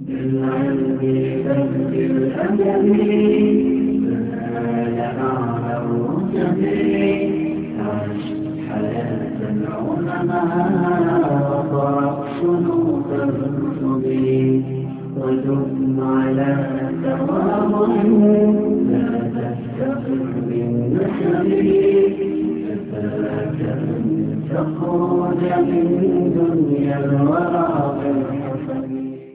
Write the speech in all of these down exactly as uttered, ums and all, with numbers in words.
بالعلم بل بالأدب فنال أعلى الرتب عش حياة العلماء وقرأ صنوف الكتب ودم على تواضع لا تفتقر بالنسب كفاك أن تخرج من دنيا الورى بالحسب.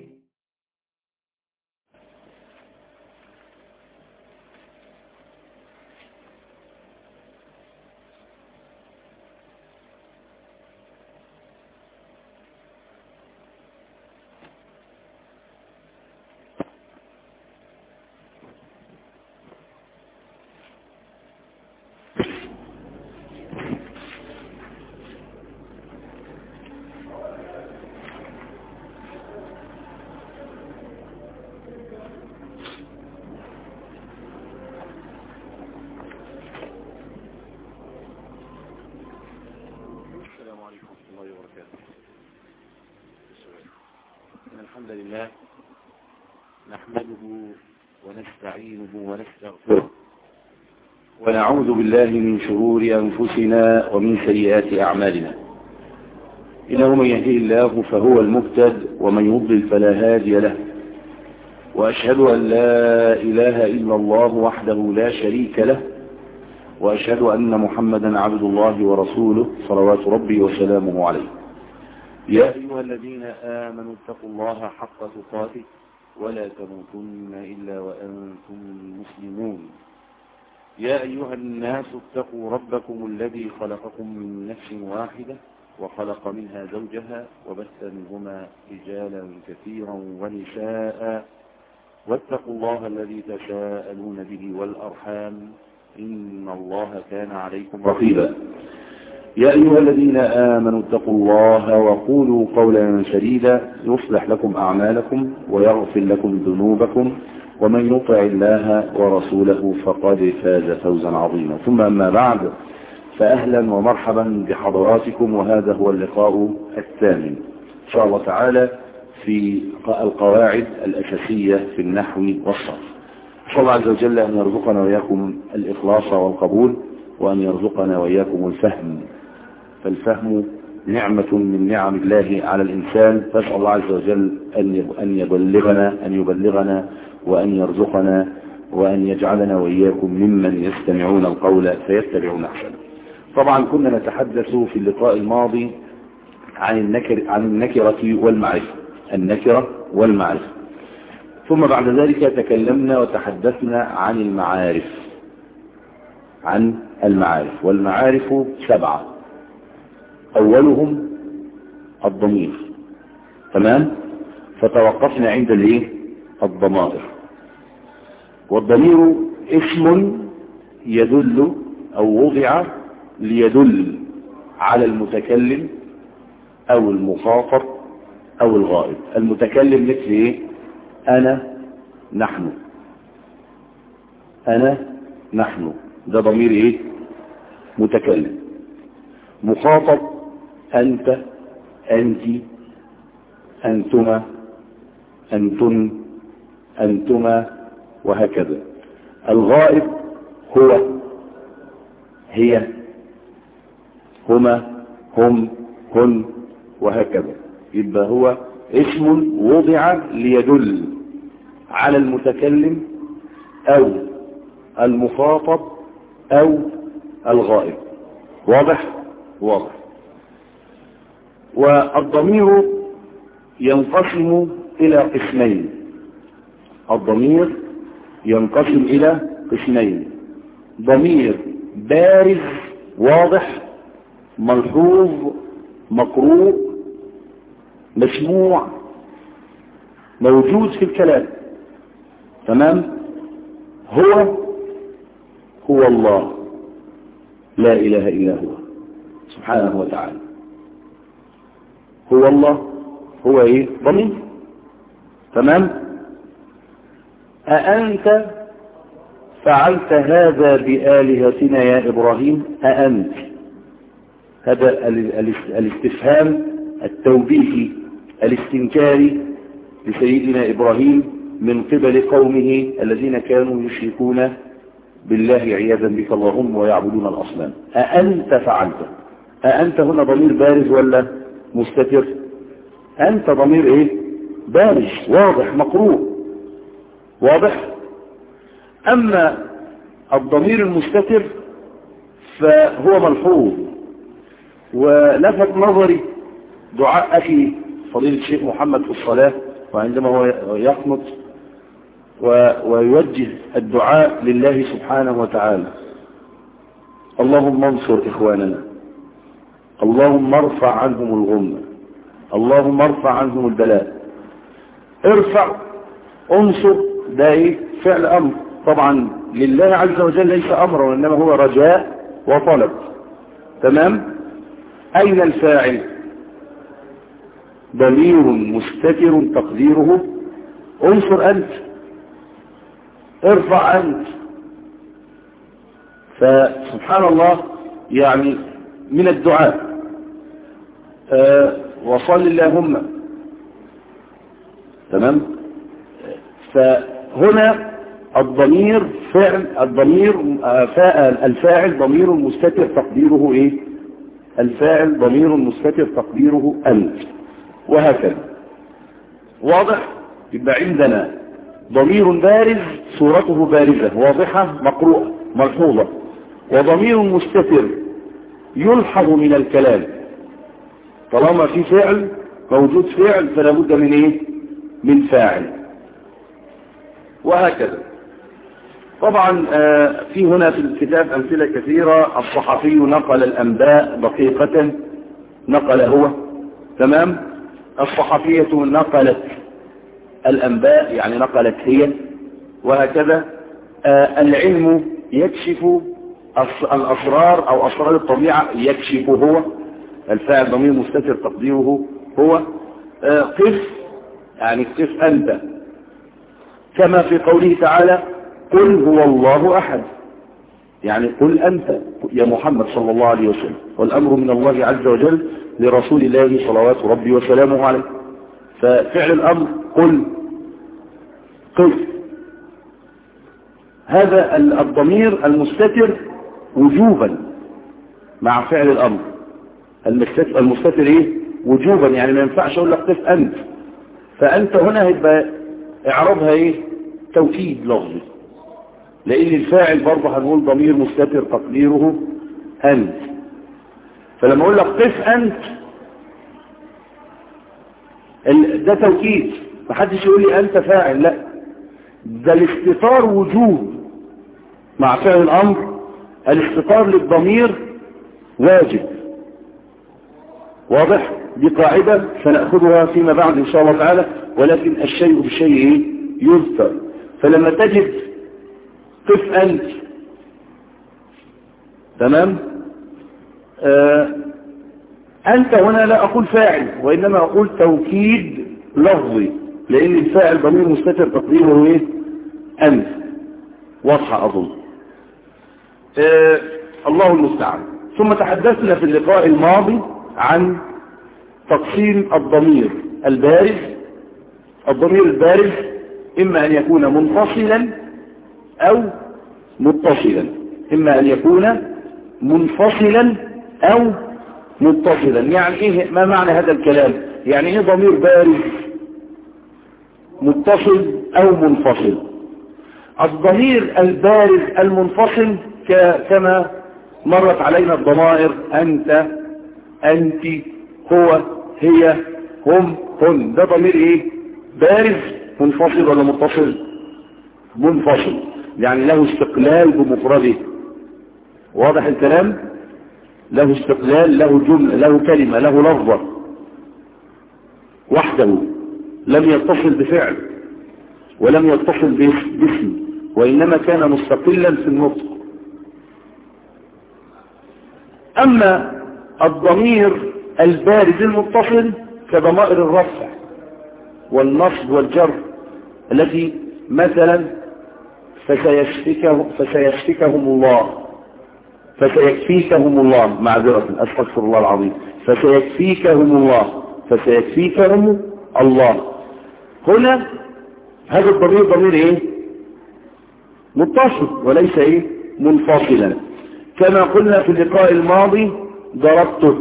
الحمد لله نحمده ونستعينه ونستغفره ونعوذ بالله من شرور أنفسنا ومن سيئات أعمالنا. إنه من يهديه الله فهو المهتد ومن يضلل فلا هادي له، وأشهد أن لا إله إلا الله وحده لا شريك له، وأشهد أن محمدا عبد الله ورسوله صلوات ربي وسلامه عليه. يا أيها الذين آمنوا اتقوا الله حق تقاته ولا تموتن إلا وأنتم مسلمون. يا أيها الناس اتقوا ربكم الذي خلقكم من نفس واحدة وخلق منها زوجها وبث منهما رجالا كثيرا ونساء، واتقوا الله الذي تساءلون به والأرحام إن الله كان عليكم رقيبا. يا أيها الذين آمنوا اتقوا الله وقولوا قولا سديدا يصلح لكم أعمالكم ويغفر لكم ذنوبكم، ومن يطع الله ورسوله فقد فاز فوزا عظيما. ثم أما بعد، فأهلا ومرحبا بحضراتكم، وهذا هو اللقاء الثامن إن شاء الله تعالى في القواعد الأساسية في النحو والصرف. أسأل الله عز وجل أن يرزقنا وإياكم الإخلاص والقبول، وأن يرزقنا وإياكم الفهم، فالفهم نعمة من نعم الله على الإنسان. فأسأل الله عز وجل أن يبلغنا أن يبلغنا وأن يرزقنا وأن يجعلنا وإياكم ممن يستمعون القول فيتبعون أحسنه. طبعا كنا نتحدث في اللقاء الماضي عن النكر عن النكرة والمعرفة، النكرة والمعرفة، ثم بعد ذلك تكلمنا وتحدثنا عن المعارف، عن المعارف والمعارف سبعة، أولهم الضمير. تمام؟ فتوقفنا عند الايه؟ الضمائر. والضمير اسم يدل أو وضع ليدل على المتكلم أو المخاطب أو الغائب. المتكلم مثل ايه؟ أنا، نحن، أنا، نحن، ده ضمير ايه؟ متكلم. مخاطب أنت، أنت، أنتما، أنتن، أنتما، وهكذا. الغائب هو، هي، هما، هم، هن، وهكذا. يبقى هو اسم وضع ليدل على المتكلم أو المخاطب أو الغائب. واضح؟ واضح. والضمير ينقسم إلى قسمين. الضمير ينقسم إلى قسمين: ضمير بارز واضح ملحوظ مقروء مسموع موجود في الكلام. تمام؟ هو هو الله لا إله إلا هو سبحانه وتعالى. هو الله، هو ايه؟ ضمير. تمام؟ أأنت فعلت هذا بآلهتنا يا إبراهيم؟ أأنت، هذا الاستفهام التوبيخي الاستنكاري لسيدنا إبراهيم من قبل قومه الذين كانوا يشركون بالله عياذا بك اللهم ويعبدون الأصنام. أأنت فعلت؟ أأنت هنا ضمير بارز ولا مستتر؟ أنت ضمير إيه؟ بارز واضح مقروء واضح. أما الضمير المستتر فهو ملحوظ. ولفت نظري دعاء أخي فضيلة الشيخ محمد في الصلاة وعندما هو يقنط ويوجه الدعاء لله سبحانه وتعالى: اللهم انصر إخواننا، اللهم ارفع عنهم الغمة، اللهم ارفع عنهم البلاء. ارفع انصر ده ايه؟ فعل امر طبعا لله عز وجل، ليس امرا وانما هو رجاء وطلب. تمام. اين الفاعل؟ ضمير مستتر تقديره انصر انت، ارفع انت. فسبحان الله يعني من الدعاء أه وصل اللهم. تمام. فهنا الضمير فعل الضمير الفاعل ضمير مستتر تقديره ايه؟ الفاعل ضمير مستتر تقديره انت، وهكذا. واضح؟ يبقى عندنا ضمير بارز صورته بارزة واضحة مقروءة ملحوظة، وضمير مستتر يلحظ من الكلام. طالما في فعل موجود فعل فلا بد من ايه؟ من فاعل، وهكذا. طبعا في هنا في الكتاب أمثلة كثيرة. الصحفي نقل الأنباء دقيقة، نقل هو. تمام. الصحفية نقلت الأنباء يعني نقلت هي، وهكذا. العلم يكشف الأسرار أو أسرار الطبيعة يكشف هو، الفاعل ضمير مستتر تقديره هو. قف يعني قف أنت، كما في قوله تعالى: قل هو الله أحد، يعني قل أنت يا محمد صلى الله عليه وسلم، والأمر من الله عز وجل لرسول الله صلوات ربي وسلامه عليه. ففعل الأمر قل قف. هذا الضمير المستتر وجوبا مع فعل الأمر. المستتر, المستتر ايه؟ وجوبا، يعني ما ينفعش اقول لك قف أنت. فأنت هنا هيبقى اعرابها ايه؟ توكيد لفظي، لأن الفاعل برضه هنقول ضمير مستتر تقديره أنت. فلما اقول لك قف أنت ده توكيد، محدش يقول لي أنت فاعل، لا، ده الاستتار وجوب مع فعل الأمر. الاستتار للضمير واجب. واضح؟ دي قاعدة سنأخذها فيما بعد إن شاء الله تعالى. ولكن الشيء بالشيء يذكر. فلما تجد قف أنت، تمام، آه أنت هنا لا أقول فاعل وإنما أقول توكيد لفظي، لأن الفاعل ضمير مستتر تقديره إيه؟ أنت. واضحة أظن. آه الله المستعان. ثم تحدثنا في اللقاء الماضي عن تقسيم الضمير البارز. الضمير البارز إما أن يكون منفصلا أو متصلا، إما أن يكون منفصلا أو متصلا. يعني إيه؟ ما معنى هذا الكلام؟ يعني إيه ضمير بارز متصل أو منفصل؟ الضمير البارز المنفصل كما مرت علينا الضمائر أنت، أنت، هو، هي، هم، هن. ده ضمير إيه؟ بارز منفصل ولا متصل؟ منفصل، يعني له استقلال بمفرده. واضح الكلام؟ له استقلال، له جملة، له كلمة، له لفظة وحده، لم يتصل بفعل ولم يتصل باسم، وإنما كان مستقلا في النطق. أما الضمير البارز المتصل كضمائر الرفع والنصب والجر التي مثلا فسيشفكهم, فسيشفكهم الله، فسيكفيكهم الله، معذرة أستغفر الله العظيم، فسيكفيكهم الله، فسيكفيكهم الله. هنا هذا الضمير ضمير ايه؟ متصل وليس ايه؟ منفصلا. كما قلنا في اللقاء الماضي ضربته.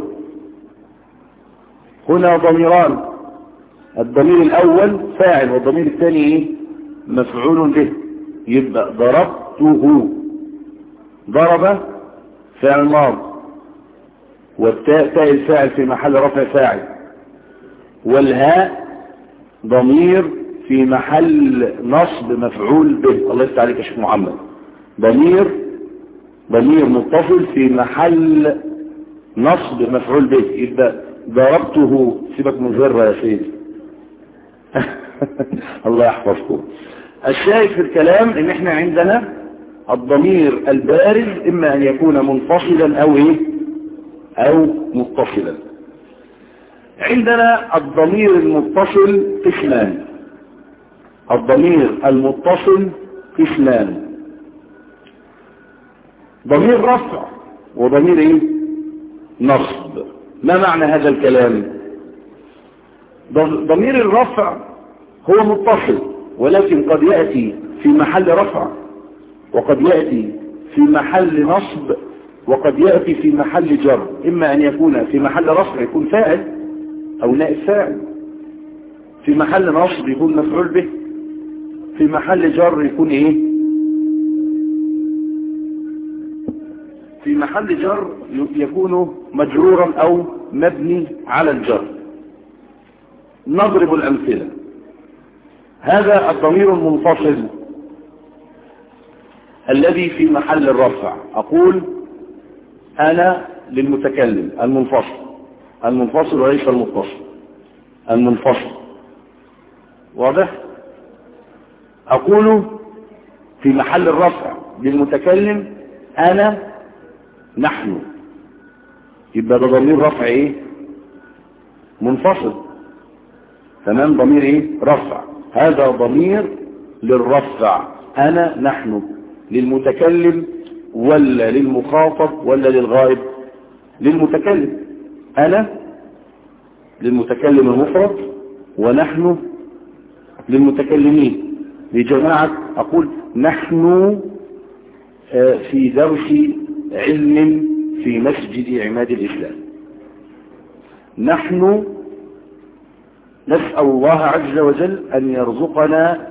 هنا ضميران، الضمير الاول فاعل والضمير الثاني ايه؟ مفعول به. يبقى ضربته، ضرب فعل ماض، والتاء تاء الفاعل في محل رفع فاعل، والهاء ضمير في محل نصب مفعول به. الله يفتح عليك يا شيخ محمد. ضمير ضمير متصل في محل نصب مفعول به. يبقى ضربته، سيبك من غيرها يا سيدي. الله يحفظكم. الشاهد في الكلام ان احنا عندنا الضمير البارز اما ان يكون منفصلا او ايه او متصلا. عندنا الضمير المتصل قسمان. الضمير المتصل قسمان: ضمير رفع وضمير ايه نصب. ما معنى هذا الكلام؟ ضمير الرفع هو متصل ولكن قد يأتي في محل رفع، وقد يأتي في محل نصب، وقد يأتي في محل جر. إما أن يكون في محل رفع يكون فاعل أو نائب فاعل، في محل نصب يكون مفعول به، في محل جر يكون إيه؟ في محل جر يكون مجرورا أو مبني على الجر. نضرب الأمثلة. هذا الضمير المنفصل الذي في محل الرفع. أقول أنا للمتكلم المنفصل، المنفصل وليس المتصل، المنفصل. واضح؟ أقول في محل الرفع للمتكلم أنا نحن. يبقى ده ضمير رفع ايه؟ منفصل. تمام؟ ضمير ايه؟ رفع. هذا ضمير للرفع. أنا نحن للمتكلم ولا للمخاطب ولا للغائب؟ للمتكلم. أنا للمتكلم المفرد ونحن للمتكلمين لجماعة. أقول نحن في درس علم في مسجد عماد الإسلام. نحن نسأل الله عز وجل أن يرزقنا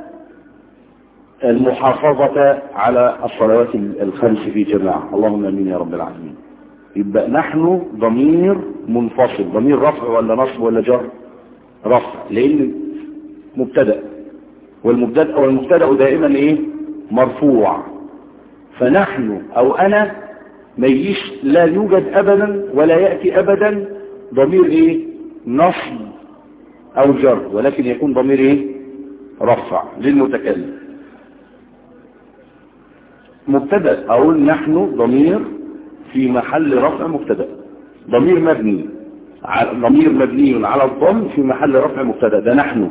المحافظة على الصلوات الخمس في جماعة. اللهم امين يا رب العالمين. يبقى نحن ضمير منفصل. ضمير رفع ولا نصب ولا جر؟ رفع، لأن مبتدأ، والمبتدأ والمبتدأ دائما ايه؟ مرفوع. فنحن او انا ما يجيش، لا يوجد ابدا ولا يأتي ابدا ضمير ايه؟ نصب او جر، ولكن يكون ضمير ايه؟ رفع للمتكلم. مبتدأ اقول نحن ضمير في محل رفع مبتدأ. ضمير مبني ضمير مبني على الضم في محل رفع مبتدأ. ده نحن.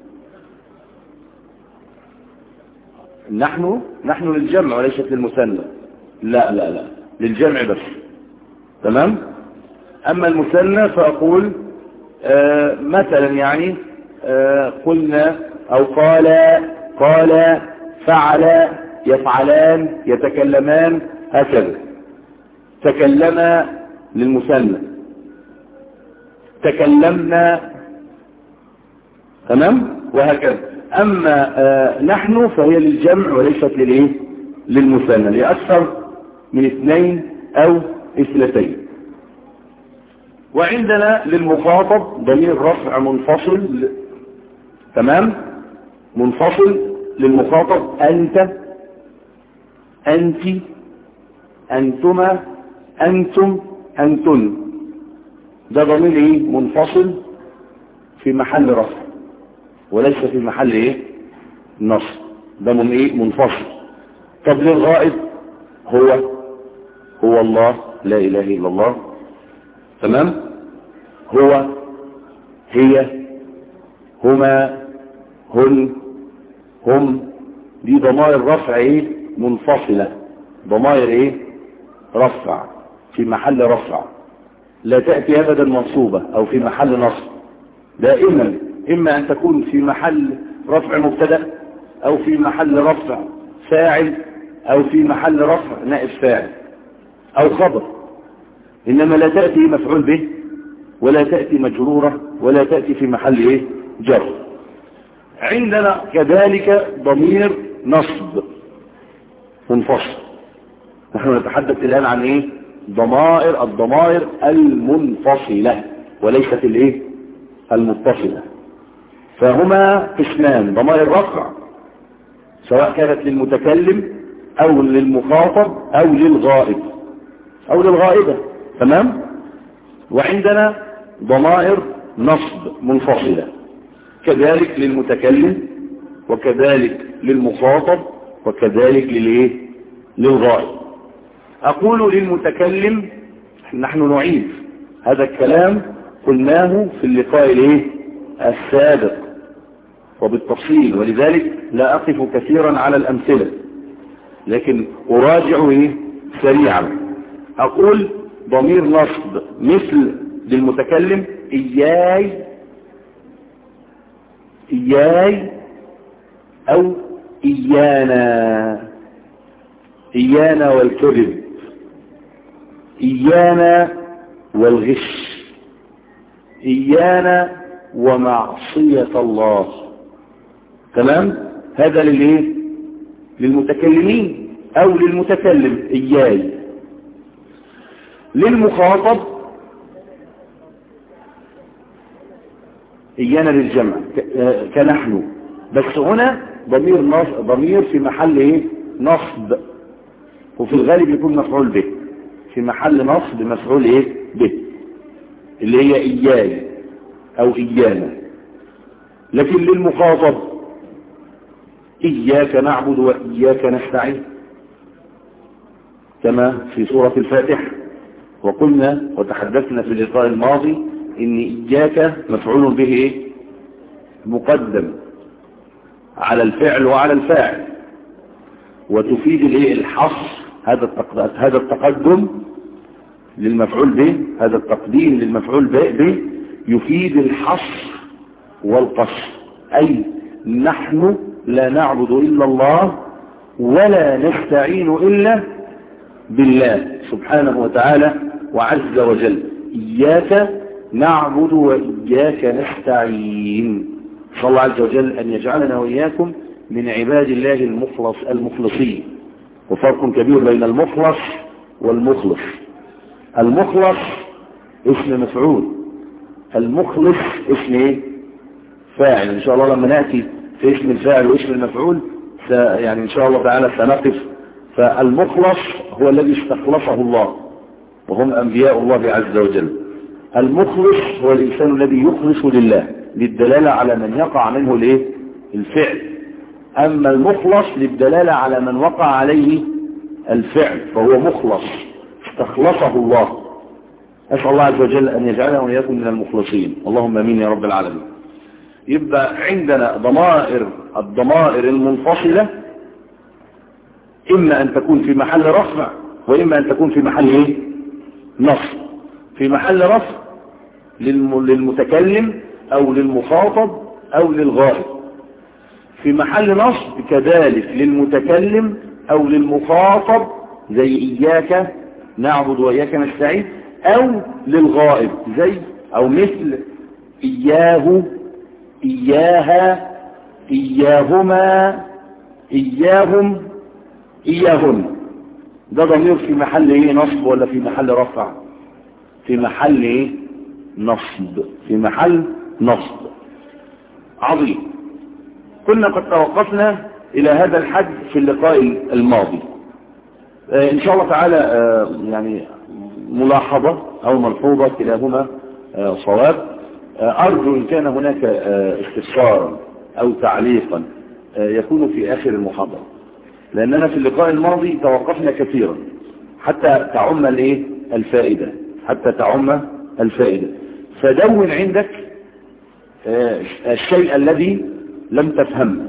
نحن نحن للجمع وليست للمثنى. لا لا لا للجمع بس. تمام؟ اما المثنى فاقول آه مثلا يعني آه قلنا او قال قال فعل يفعلان يتكلمان هكذا. تكلم للمثنى، تكلمنا. تمام؟ وهكذا. اما آه نحن فهي للجمع وليست للايه؟ للمثنى، لأكثر من اثنين او اثنتين. وعندنا للمخاطب ضمير رفع منفصل. تمام؟ منفصل للمخاطب انت، انت، انتما، انتم، انتن. ده ضمير ايه؟ منفصل في محل رفع وليس في محل ايه؟ نصب. ده من ايه؟ منفصل. طب للغائب هو هو الله، لا اله الا الله. تمام؟ هو، هي، هما، هن، هم. دي ضمائر رفع ايه؟ منفصلة. ضمائر ايه؟ رفع في محل رفع، لا تأتي ابدا منصوبة او في محل نصب. دائما إما أن تكون في محل رفع مبتدأ أو في محل رفع فاعل أو في محل رفع نائب فاعل أو خبر، إنما لا تأتي مفعول به ولا تأتي مجرورة ولا تأتي في محل إيه؟ جر. عندنا كذلك ضمير نصب منفصل. نحن نتحدث الآن عن إيه؟ ضمائر الضمائر المنفصلة وليست الإيه؟ المتصلة. فهما قسمان: ضمائر رفع سواء كانت للمتكلم أو للمخاطب أو للغائب أو للغائبة، تمام؟ وعندنا ضمائر نصب منفصلة كذلك للمتكلم وكذلك للمخاطب وكذلك للإيه؟ للغائب. أقول للمتكلم، نحن نعيد هذا الكلام قلناه في اللقاء الإيه؟ السابق وبالتفصيل، ولذلك لا أقف كثيرا على الأمثلة لكن أراجع إيه؟ سريعا. أقول ضمير نصب مثل للمتكلم: إياي إياي أو إيانا، إيانا والكذب، إيانا والغش، إيانا ومعصية الله. تمام؟ هذا للإيه؟ للمتكلمين أو للمتكلم إياي. للمخاطب إيانا للجمع كنحن، بس هنا ضمير نصب، ضمير في محل إيه؟ نصب، وفي الغالب يكون مفعول به، في محل نصب مفعول إيه؟ به، اللي هي إياي أو إيانا. لكن للمخاطب إياك نعبد وإياك نستعين كما في سورة الفاتحة. وقلنا وتحدثنا في اللقاء الماضي إن إياك مفعول به إيه؟ مقدم على الفعل وعلى الفاعل، وتفيد الإيه؟ الحصر. هذا هذا التقدم للمفعول به، هذا التقديم للمفعول به يفيد الحصر والقصر، أي نحن لا نعبد إلا الله ولا نستعين إلا بالله سبحانه وتعالى وعز وجل. إياك نعبد وإياك نستعين. صلى الله عز وجل أن يجعلنا وإياكم من عباد الله المخلص المخلصين. وفرق كبير بين المخلص والمخلص. المخلص اسم مفعول، المخلص اسم ايه؟ فاعل. ان شاء الله لما نأتي في اسم الفاعل واسم المفعول يعني ان شاء الله تعالى سنقف. فالمخلص هو الذي استخلصه الله وهم انبياء الله عز وجل. المخلص هو الانسان الذي يخلص لله للدلالة على من يقع منه الايه؟ الفعل. اما المخلص للدلالة على من وقع عليه الفعل فهو مخلص استخلصه الله. أسأل الله عز وجل أن يجعلنا وإياكم من المخلصين، اللهم امين يا رب العالمين. يبقى عندنا ضمائر الضمائر المنفصلة إما أن تكون في محل رفع وإما أن تكون في محل إيه؟ نصب. في محل رفع للمتكلم أو للمخاطب أو للغائب. في محل نصب كذلك للمتكلم أو للمخاطب زي إياك نعبد وإياك نستعين، أو للغائب زي أو مثل إياه إياها إياهما إياهم إياهن. ده ضمير في محل إيه؟ نصب ولا في محل رفع؟ في محل إيه؟ نصب، في محل نصب. عظيم. كنا قد توقفنا إلى هذا الحد في اللقاء الماضي. آه إن شاء الله تعالى آه يعني ملاحظة أو ملحوظة كلاهما آه صواب. آه أرجو إن كان هناك آه استفسارا أو تعليقا آه يكون في آخر المحاضرة، لأننا في اللقاء الماضي توقفنا كثيرا حتى تعم الايه الفائدة حتى تعم الفائدة. فدون عندك آه الشيء الذي لم تفهمه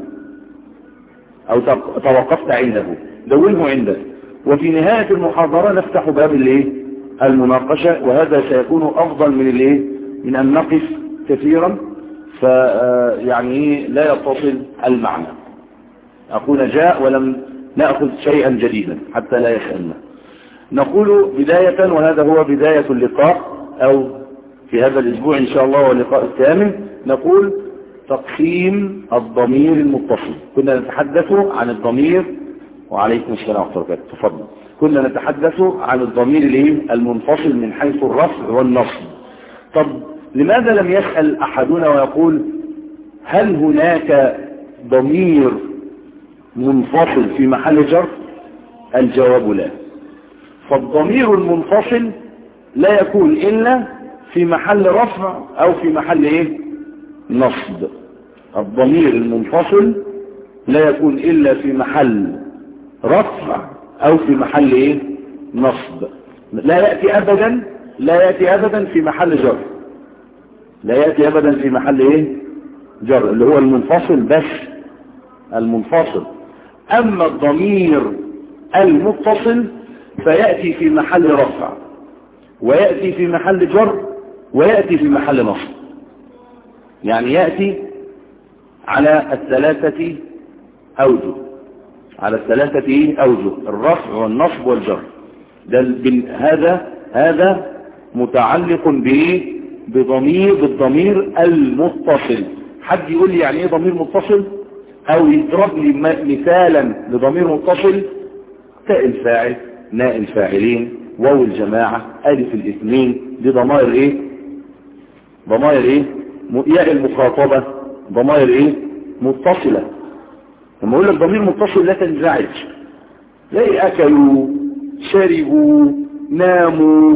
أو توقفت عنده، دونه عندك. وفي نهاية المحاضرة نفتح باب الايه المناقشة، وهذا سيكون أفضل من الايه من أن نقف كثيرا فيعني لا يتصل المعنى. أقول جاء ولم نأخذ شيئا جديدا حتى لا يسألنا. نقول بداية، وهذا هو بداية اللقاء أو في هذا الأسبوع إن شاء الله واللقاء الثامن، نقول تقسيم الضمير المتصل. كنا نتحدث عن الضمير، وعليكم السلام ورحمة الله، تفضل. كنا نتحدث عن الضمير المنفصل من حيث الرفع والنصب. طب لماذا لم يسأل أحدنا ويقول هل هناك ضمير منفصل في محل جر؟ الجواب لا. فالضمير المنفصل لا يكون إلا في محل رفع أو في محل إيه؟ نصب. الضمير المنفصل لا يكون إلا في محل رفع أو في محل إيه؟ نصب. لا يأتي أبدا لا يأتي أبدا في محل جر. لا يأتي أبدا في محل إيه؟ جر، اللي هو المنفصل بس، المنفصل. أما الضمير المتصل فيأتي في محل رفع، ويأتي في محل جر، ويأتي في محل نصب. يعني يأتي على الثلاثة أوجه، على الثلاثة أوجه، الرفع والنصب والجر. ده هذا هذا متعلق به بضمير بالضمير المتصل. حد يقول لي يعني ايه ضمير متصل، او يضرب لي مثالا لضمير متصل؟ تاء الفاعل، ناء الفاعلين، واو الجماعة، الف الاثنين، دي ضمائر ايه؟ ضمائر ايه؟ ياء المخاطبة، ضمائر ايه؟ متصلة. لما اقول لك ضمير متصل لا تنزعج، لا اكلوا، شربوا، ناموا،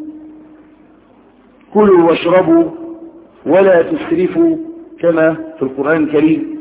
كلوا واشربوا ولا تسرفوا كما في القرآن الكريم.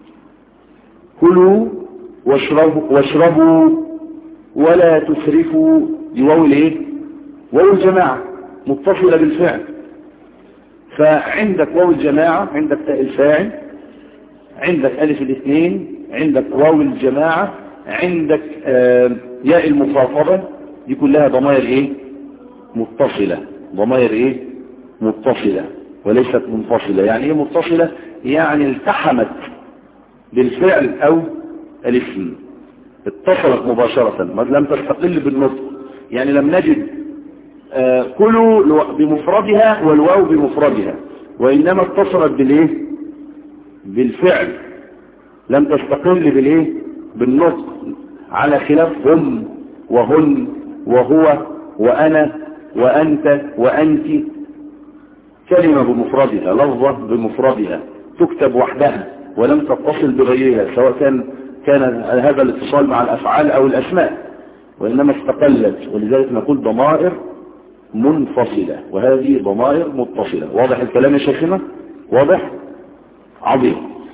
كلوا واشربوا, واشربوا ولا تسرفوا، دي واو الايه؟ واو الجماعة متصلة بالفعل. فعندك واو الجماعة، عندك تاء الفاعل، عندك ألف الاثنين، عندك واو الجماعة، عندك آه ياء المخاطبة، دي كلها ضمائر ايه؟ متصلة. ضمائر ايه؟ متصلة وليست منفصلة. يعني ايه متصلة؟ يعني التحمت بالفعل او الاسم، اتصلت مباشرة، لم تستقل بالنطق. يعني لم نجد آه كلوا بمفردها والواو بمفردها، وانما اتصلت بالايه؟ بالفعل، لم تستقل بالايه؟ بالنطق، على خلاف هم وهن وهو وأنا وأنت وأنت. كلمة بمفردها، لفظة بمفردها، تكتب وحدها ولم تتصل بغيرها، سواء كان كان هذا الاتصال مع الأفعال أو الأسماء، وإنما استقلت. ولذلك نقول ضمائر منفصلة، وهذه ضمائر متصلة. واضح الكلام يا شيخنا؟ واضح؟ عظيم.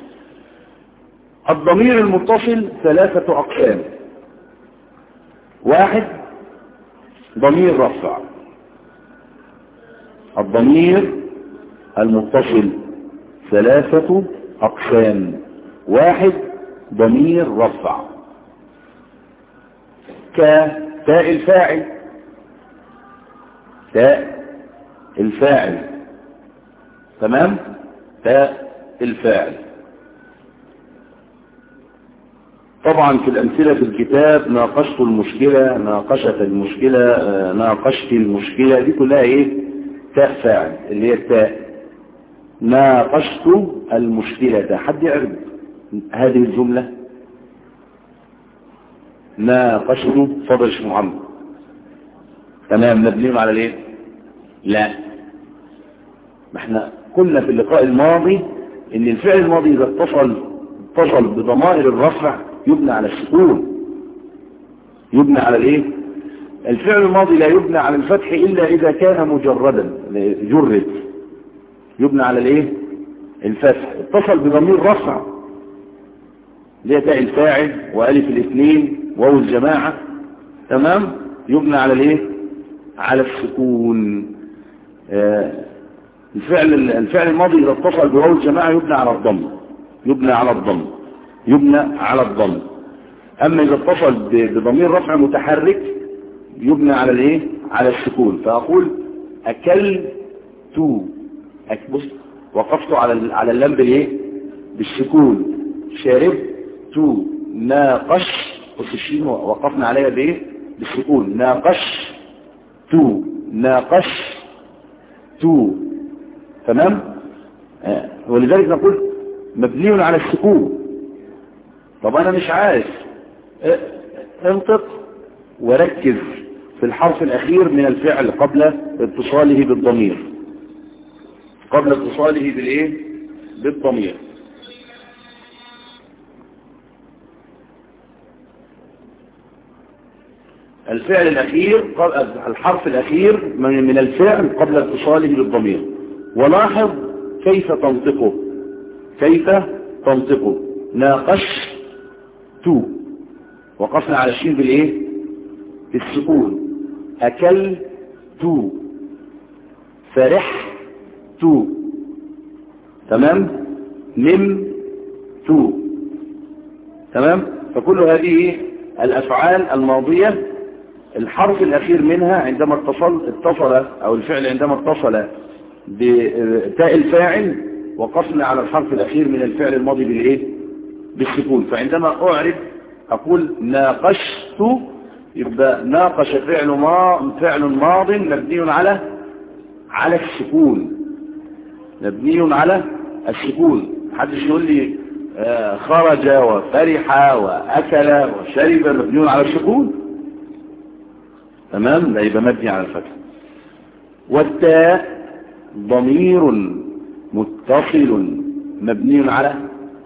الضمير المتصل ثلاثة أقسام. واحد ضمير رفع. الضمير المتصل ثلاثة أقسام. واحد ضمير رفع كتاء الفاعل، تاء الفاعل، تمام؟ تاء الفاعل. طبعا في الأمثلة في الكتاب ناقشت المشكلة، ناقشت المشكلة، ناقشت المشكلة، دي كلها ايه؟ تاء فاعل، اللي هي التاء. ناقشت المشكلة، حد يعرف هذه الجملة؟ ناقشت، فضل شيخ محمد. تمام، نبنيهم على الايه؟ لا، ما احنا قلنا في اللقاء الماضي ان الفعل الماضي اذا اتصل اتصل بضمائر الرفع يبنى على السكون، يبنى على الايه؟ الفعل الماضي لا يبنى على الفتح الا اذا كان مجردا، جرد، يبنى على الايه؟ الفتح. اتصل بضمير رفع اللي هي تاء الفاعل والف الاثنين واو الجماعه، تمام؟ يبنى على الايه؟ على السكون. آه الفعل الفعل الماضي اذا اتصل بواو الجماعه يبنى على الضم، يبنى على الضم، يبنى على الضم. اما اذا اتصل بضمير رفع متحرك يبنى على الايه؟ على السكون. فاقول اكلت، بص، وقفت على على اللام بالايه بالسكون. شربت ناقش الشين وقفنا عليها بايه بالسكون. ناقش تو ناقش تو تمام. آه. ولذلك نقول مبني على السكون. طب انا مش عارف اه انطق وركز في الحرف الاخير من الفعل قبل اتصاله بالضمير، قبل اتصاله بالايه بالضمير. الفعل الاخير الحرف الاخير من الفعل قبل اتصاله بالضمير. ولاحظ كيف تنطقه، كيف تنطقه. ناقش تو وقفنا على الشين بالايه بالسكون. اكل تو فرح تو تمام. نم تو تمام. فكل هذه الافعال الماضية الحرف الاخير منها عندما اتصل اتصل او الفعل عندما اتصل بتاء الفاعل وقفنا على الحرف الاخير من الفعل الماضي بالايه بالسكون. فعندما اعرب اقول ناقشت يبقى ناقش فعل ما فعل ماض مبني على على السكون، مبني على السكون. محدش يقول لي آه خرج وفرح واكل وشرب مبني على السكون تمام. لا يبقى مبني على الفتح. والتاء ضمير متصل مبني على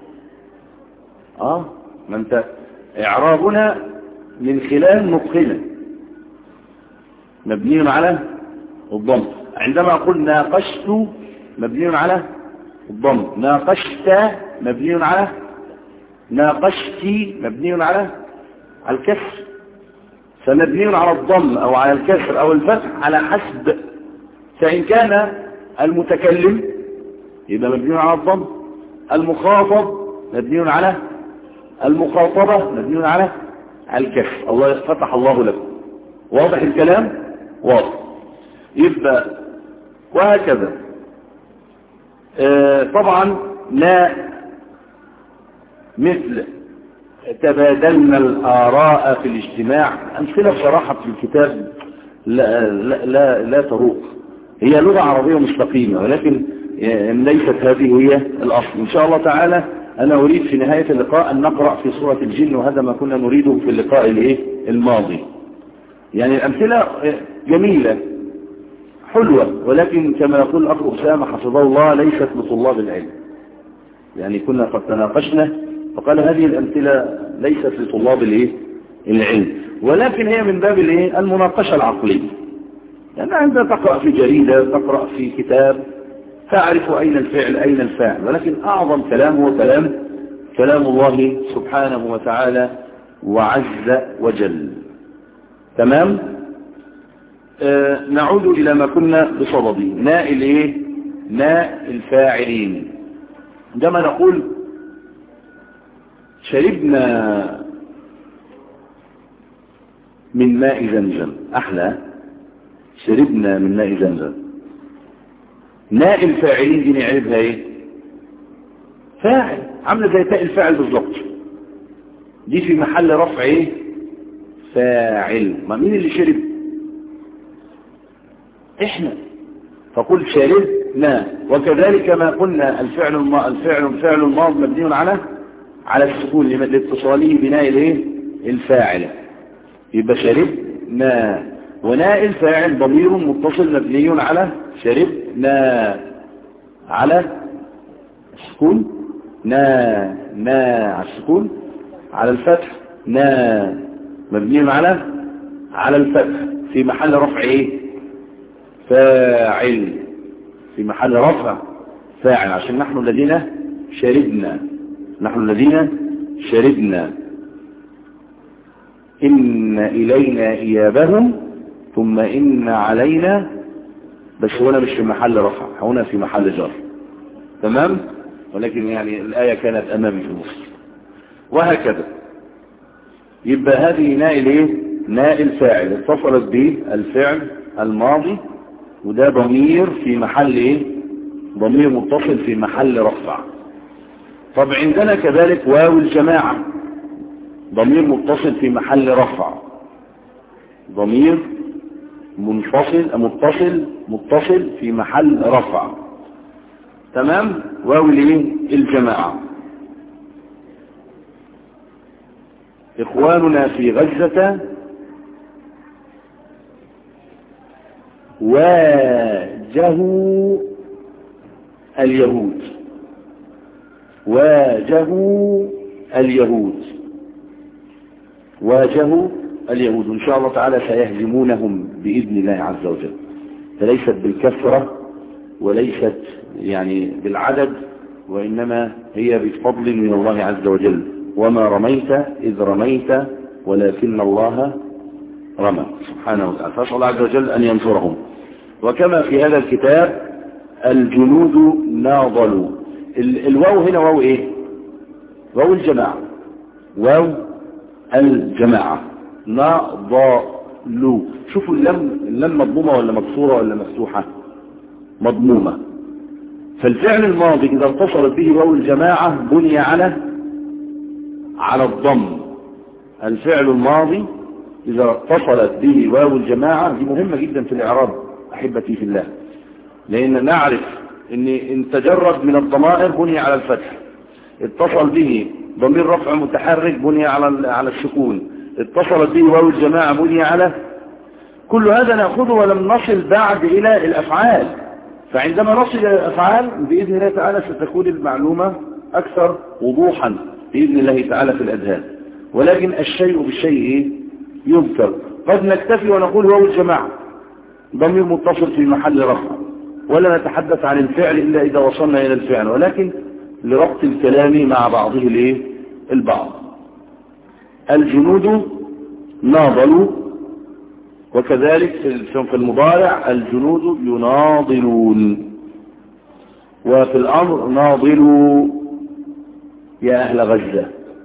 اه ما انت اعرابنا من خلال نطقنا مبني على الضم. عندما اقول ناقشت مبني على الضم. ناقشت مبني على ناقشتي مبني على الكسر. فمبني على الضم او على الكسر او الفتح على حسب. فان كان المتكلم يبقى مبني على الضم. المخاطب مبني على المخاطبة مبني على الكسر. الله فتح الله لكم. واضح الكلام؟ واضح. يبقى وهكذا. آه طبعا لا مثل تبادلنا الآراء في الاجتماع. أمثلة بصراحة في الكتاب لا, لا, لا, لا تروق. هي لغة عربية مستقيمة ولكن ليست هذه هي الأصل. إن شاء الله تعالى أنا أريد في نهاية اللقاء أن نقرأ في سورة الجن، وهذا ما كنا نريده في اللقاء الماضي. يعني الأمثلة جميلة حلوة ولكن كما يقول الأخ أسامة حفظه الله ليست لطلاب العلم. يعني كنا قد تناقشنا فقال هذه الأمثلة ليست لطلاب العلم ولكن هي من باب المناقشة العقلية. يعني عندما تقرأ في جريدة تقرأ في كتاب تعرف أين الفعل أين الفاعل. ولكن أعظم كلام هو كلام كلام الله سبحانه وتعالى وعز وجل. تمام. آه نعود إلى ما كنا بصدده. ناء الايه ناء الفاعلين. عندما نقول شربنا من ماء زمزم أحلى. شربنا من ماء زمزم. ناء الفاعلين دي نعرفها ايه فاعل عامله زي تاء الفاعل بالظبط. دي في محل رفع ايه فاعل. ما مين اللي شرب احنا. فقل شربنا. وكذلك ما قلنا الفعل الما... الفعل الفعل الماضي مبني على على السكون لاتصاله بناء الايه الفاعل. يبقى شربنا. وناء الفاعل ضمير متصل مبني على شربنا على السكون. نا نا على السكون على الفتح. نا مبني على على الفتح في محل رفع ايه فاعل. في محل رفع فاعل عشان نحن الذين شربنا. نحن الذين شربنا. إن إلينا إيابهم ثم إن علينا. بس هنا مش في محل رفع هنا في محل جر. تمام. ولكن يعني الآية كانت أمامي في النص. وهكذا يبقى هذه ناء الايه ناء الفاعل اتصلت به الفعل الماضي وده ضمير في محل ايه ضمير متصل في محل رفع. طب عندنا كذلك واو الجماعة ضمير متصل في محل رفع، ضمير منفصل متصل متصل في محل رفع. تمام. واو الايه الجماعة. إخواننا في غزة واجهوا اليهود، واجهوا اليهود، واجهوا اليهود. إن شاء الله تعالى سيهزمونهم بإذن الله عز وجل. فليست بالكثرة وليست يعني بالعدد، وإنما هي بفضل من الله عز وجل. وما رميت إذ رميت ولكن الله رمى سبحانه وتعالى. فأسأل الله عز وجل أن ينصرهم. وكما في هذا الكتاب الجنود ناضلوا. الواو هنا واو ايه؟ واو الجماعة، واو الجماعة. ناضلوا. شوفوا اللم، اللم مضمومة ولا مكسورة ولا مفتوحة؟ مضمومة. فالفعل الماضي إذا اتصلت به واو الجماعة بني على على الضم. الفعل الماضي إذا اتصلت به واو الجماعة، دي مهمة جدا في الإعراب أحبتي في الله، لأن نعرف إن إن تجرد من الضمائر بني على الفتح، اتصل به ضمير رفع متحرك بني على على السكون، اتصلت به واو الجماعة بني على. كل هذا نأخذه ولم نصل بعد إلى الأفعال. فعندما نصل إلى الأفعال بإذن الله تعالى ستكون المعلومة أكثر وضوحا بإذن الله تعالى في الأذهان. ولكن الشيء بالشيء يذكر. قد نكتفي ونقول واو الجماعة ضمير متصل في محل رفع، ولا نتحدث عن الفعل إلا إذا وصلنا إلى الفعل، ولكن لربط الكلام مع بعضه الايه البعض. الجنود ناضلوا، وكذلك في المضارع الجنود يناضلون، وفي الأمر ناضلوا يا أهل غزة،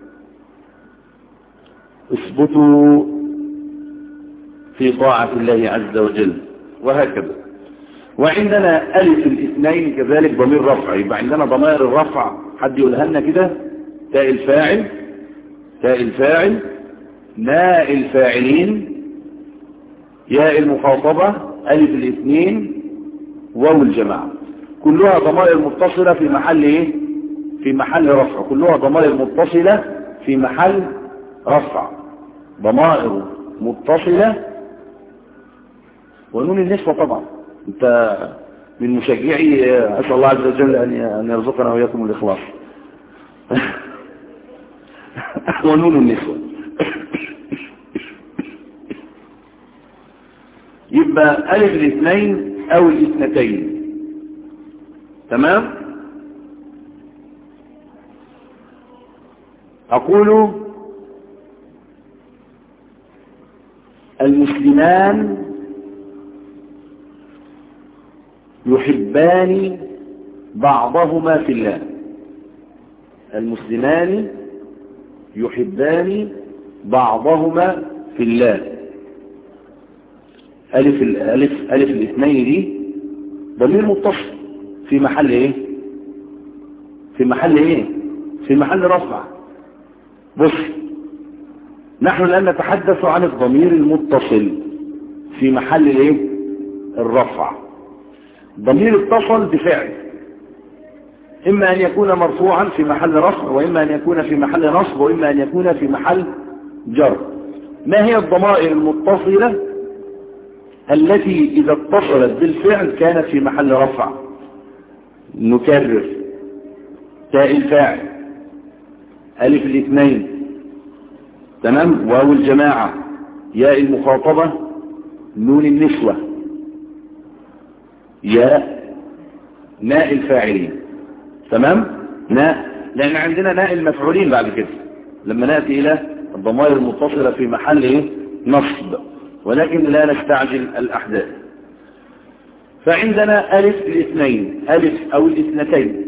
اثبتوا في طاعة الله عز وجل، وهكذا. وعندنا ألف الاثنين كذلك ضمير رفع. يبقى عندنا ضمائر الرفع، حد يقولها لنا كده؟ تاء الفاعل، تاء الفاعل، ناء الفاعلين، ياء المخاطبة، ألف الاثنين، واو الجماعة. كلها ضمائر متصلة في محل ايه؟ في محل رفع. كلها ضمائر متصلة في محل رفع. ضمائر متصلة. ونون النسوة طبعا. انت من مشجعي أسأل الله عز وجل أن يرزقنا وإياكم الإخلاص. ونون النسوة. يبقى ألف الاثنين أو الاثنتين. تمام. أقول المسلمان يحبان بعضهما في الله. المسلمان يحبان بعضهما في الله. ألف الألف ألف الاثنين دي ضمير متصل في محل ايه؟ في محل ايه؟ في محل رفع. بص، نحن الآن نتحدث عن الضمير المتصل في محل ايه؟ الرفع. ضمير اتصل بفعل، إما أن يكون مرفوعا في محل رفع، وإما أن يكون في محل نصب، وإما أن يكون في محل جر. ما هي الضمائر المتصلة التي إذا اتصلت بالفعل كانت في محل رفع؟ نكرر: تاء الفاعل، ألف الاثنين، تمام، واو الجماعة، ياء المخاطبة، نون النسوة، ياء ناء الفاعلين. تمام. ناء، لأن عندنا ناء المفعولين بعد كده لما نأتي إلى الضمائر المتصلة في محل إيه؟ نصب، ولكن لا نستعجل الأحداث. فعندنا ألف الاثنين، ألف أو الاثنتين،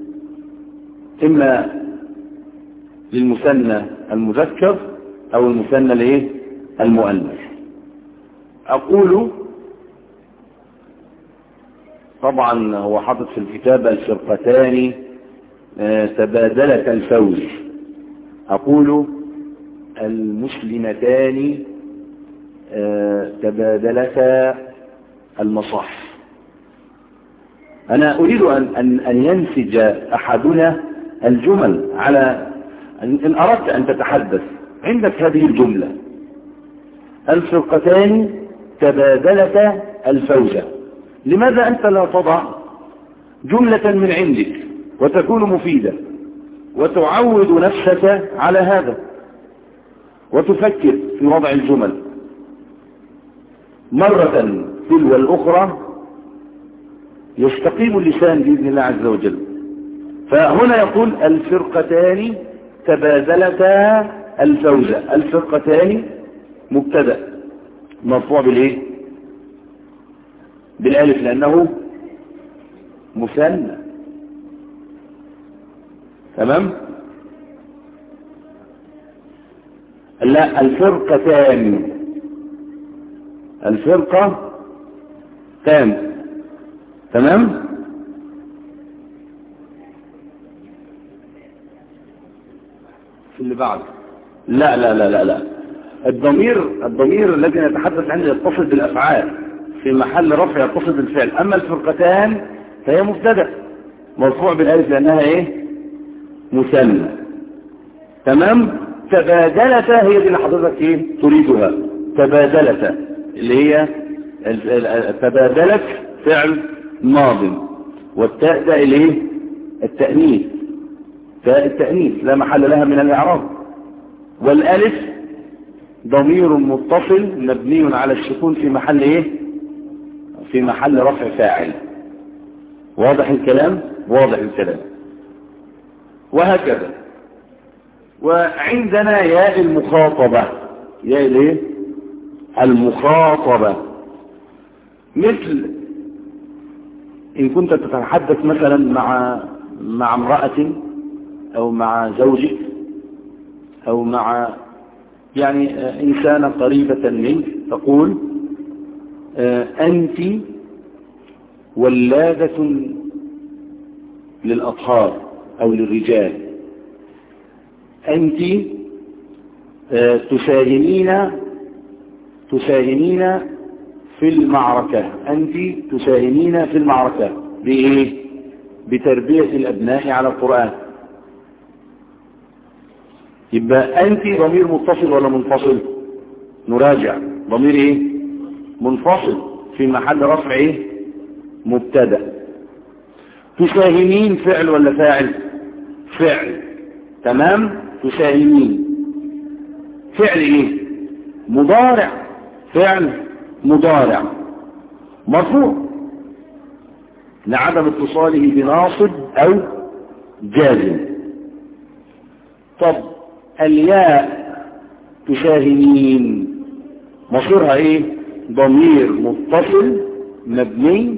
إما للمثنى المذكر أو المثنى الايه؟ المؤنث. أقول طبعا هو حاطط في الكتاب الفرقتان تبادلتا الفوز. أقول المسلمتان تبادلتا المصاحف. أنا أريد أن, أن, أن ينسج أحدنا الجمل على إن أردت أن تتحدث عندك هذه الجملة: الفرقتان تبادلتا الفوز. لماذا أنت لا تضع جملة من عندك وتكون مفيدة وتعود نفسك على هذا وتفكر في وضع الجمل مرة تلو الأخرى يستقيم اللسان بإذن الله عز وجل. فهنا يقول الفرقتان تبادلتا الفوز. الفرقتان مبتدأ مرفوع بالايه؟ بالالف لانه مثنى. تمام. لا، الفرقتان، الفرقة تام. تمام. في اللي بعد لا لا لا لا لا الضمير الضمير الذي نتحدث عنه يتصل بالافعال في محل رفع يتصل بالفعل. اما الفرقتان فهي مبتدا مرفوع بالالف لانها ايه؟ مثنى. تمام. تبادلتا هي دي اللي حضرتك ايه تريدها. تبادلتا اللي هي تبادلت فعل ماض، والتاء ده الايه؟ التأنيث، تاء التأنيث لا محل لها من الاعراب. والالف ضمير متصل مبني على السكون في محل ايه؟ في محل رفع فاعل. واضح الكلام؟ واضح الكلام. وهكذا. وعندنا ياء المخاطبة، ياء الايه؟ المخاطبة، مثل ان كنت تتحدث مثلا مع مع امرأة او مع زوجك او مع يعني انسانة قريبة منك، تقول انت ولادة للاطهار او للرجال، انت تساهمين تساهمين في المعركة، انت تساهمين في المعركة بايه؟ بتربية الابناء على القرآن. يبقى انت ضمير متصل ولا منفصل؟ نراجع. ضمير ايه؟ منفصل في محل رفع ايه؟ مبتدا. تساهمين فعل ولا فاعل؟ فعل. تمام. تساهمين فعل ايه؟ مضارع. فعل مضارع مرفوع لعدم اتصاله بناصب او جازم. طب الياء تساهمين مصيرها ايه؟ ضمير متصل مبني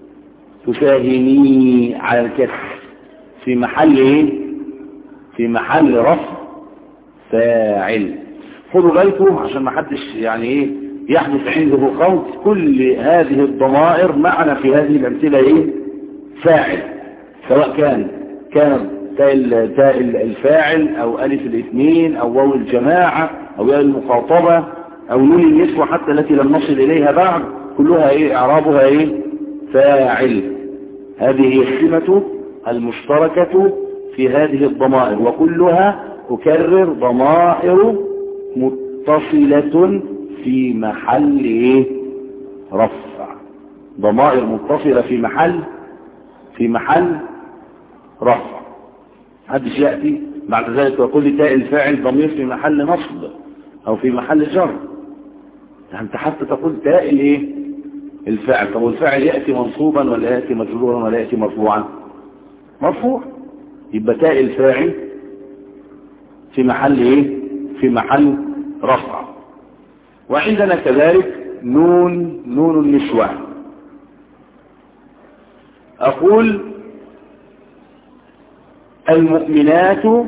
تساهمي على الكسر في محل ايه؟ في محل رفع فاعل. خدوا بالكم عشان ما حدش يعني ايه يحدث عنده خوف. كل هذه الضمائر معنا في هذه الامثله ايه؟ فاعل، سواء كان كان تاء الفاعل او الف الاثنين او واو الجماعه او ياء المخاطبه او نون النسوه حتى التي لم نصل اليها بعد، كلها ايه؟ اعرابها ايه؟ فاعل. هذه هي السمه المشتركه في هذه الضمائر، وكلها أكرر ضمائر متصلة في محل إيه؟ رفع. ضمائر متصلة في محل في محل رفع. محدش يأتي بعد ذلك ويقول لي تاء الفاعل ضمير في محل نصب أو في محل جر. أنت حتى تقول تاء الإيه؟ الفاعل. طب والفاعل يأتي منصوبا ولا يأتي مجرورا ولا يأتي مرفوعا؟ مرفوع. يبقى تاء الفاعل في محل ايه؟ في محل رفع. وعندنا كذلك نون نون النسوة. اقول المؤمنات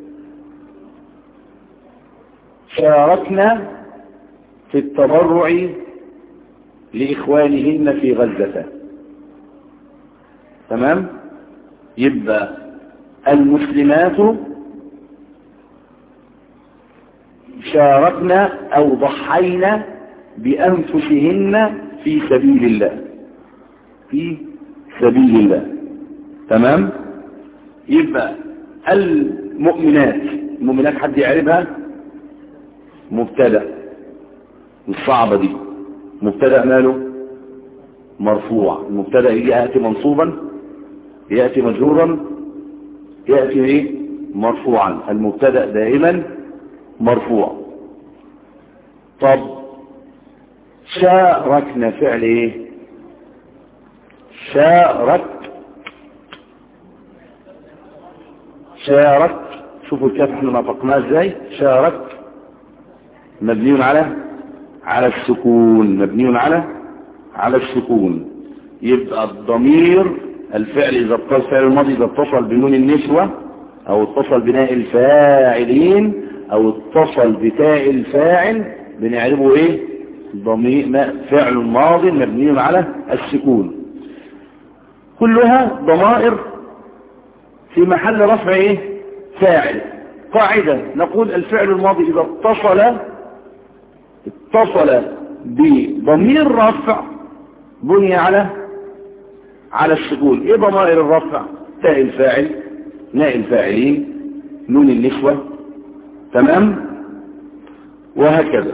شاركنا في التبرع لإخوانهن في غزة. تمام؟ يبقى المسلمات شاركنا أو ضحينا بأنفسهن في سبيل الله، في سبيل الله. تمام؟ يبقى المؤمنات، المؤمنات حد يعرفها؟ مبتدأ، الصعبة دي مبتدأ ماله؟ مرفوع. المبتدأ يجي يأتي منصوبا، يأتي مجرورا، يأتي ايه؟ مرفوعا. المبتدأ دائما مرفوع. طب شاركنا فعل ايه؟ شارك، شارك. شوفوا الكاف احنا نطقناه ازاي. شارك مبني على على السكون، مبني على على السكون. يبقى الضمير الفعل اذا اتصل، فعل الماضي اذا اتصل بنون النسوة او اتصل بناء الفاعلين او اتصل بتاء الفاعل بنعرفه ايه؟ ضمير، فعل ماض مبني على السكون. كلها ضمائر في محل رفع ايه؟ فاعل. قاعدة نقول الفعل الماضي اذا اتصل اتصل بضمير رفع بني على على السكون. ايه ضمائر الرفع؟ تاء الفاعل، ناء الفاعلين، نون النسوة. تمام؟ وهكذا.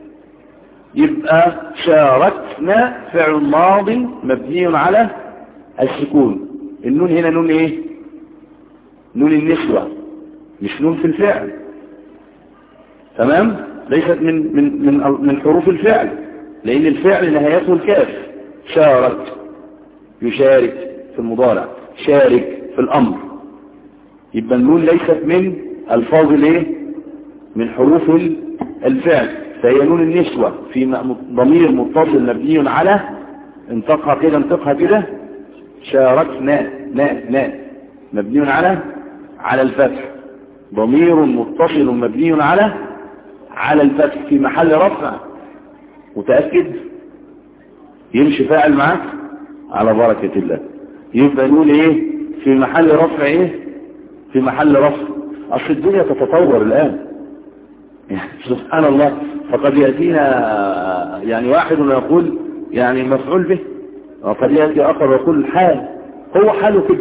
يبقى شاركنا فعل ماضي مبني على السكون. النون هنا نون ايه؟ نون النسوة، مش نون في الفعل. تمام؟ ليست من من من من حروف الفعل، لان الفعل نهايته الكاف. شارك، يشارك في المضارع، شارك في الامر. يبقى النون ليست من الفاظ الايه؟ من حروف الفعل، فهي نون النسوة في ضمير متصل مبني على، انطقها كده، انطقها كده، شاركنا، نا نا مبني على على الفتح. ضمير متصل مبني على على الفتح في محل رفع. متأكد؟ يمشي فاعل معك على بركة الله. يبقى نقول ايه؟ في محل رفع ايه؟ في محل رفع. اصل الدنيا تتطور الان يعني سبحان الله. فقد يأتينا يعني واحد ويقول يعني مفعول به، وقد يأتي اخر ويقول حال، هو حاله كده،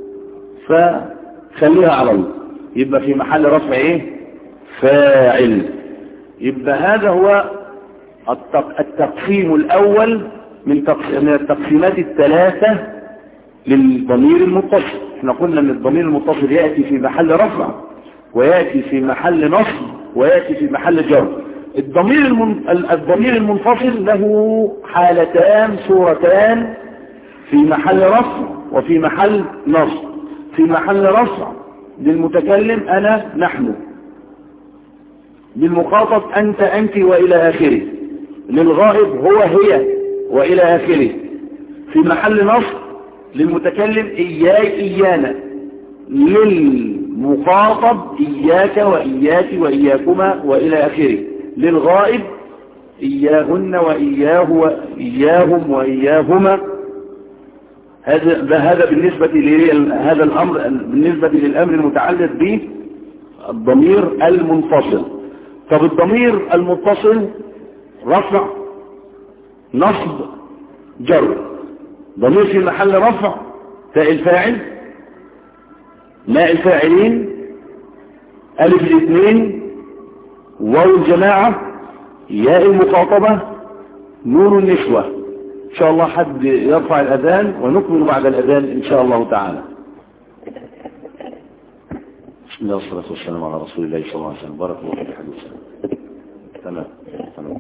فخليها على الله. يبقى في محل رفع ايه؟ فاعل. يبقى هذا هو التقسيم الاول من التقسيمات الثلاثة للضمير المتصل. احنا قلنا ان الضمير المتصل يأتي في محل رفع، ويأتي في محل نصب، ويأتي في محل جر. الضمير المن... الضمير المنفصل له حالتان، صورتان، في محل رفع وفي محل نصب. في محل رفع للمتكلم انا، نحن، للمخاطب انت، انت، والى اخره. للغائب هو، هي، والى اخره. في محل نصب للمتكلم اياي، ايانا. للمخاطب اياك واياك واياكما والى اخره. للغائب اياهن واياه واياهم واياهما. هذا هذا بالنسبة لهذا الامر، بالنسبة للامر المتعلق به الضمير المنفصل. طب الضمير المتصل رفع، نصب، جر. ضمير في محل رفع تاء الفاعل، ماء الفاعلين، ألف الاثنين، واو الجماعة، ياء المخاطبة، نون النسوة. إن شاء الله حد يرفع الأذان ونكمل بعد الأذان إن شاء الله تعالى. بسم الله والصلاة والسلام على رسول الله صلى الله عليه وسلم. بارك الله في حديثه. تمام تمام.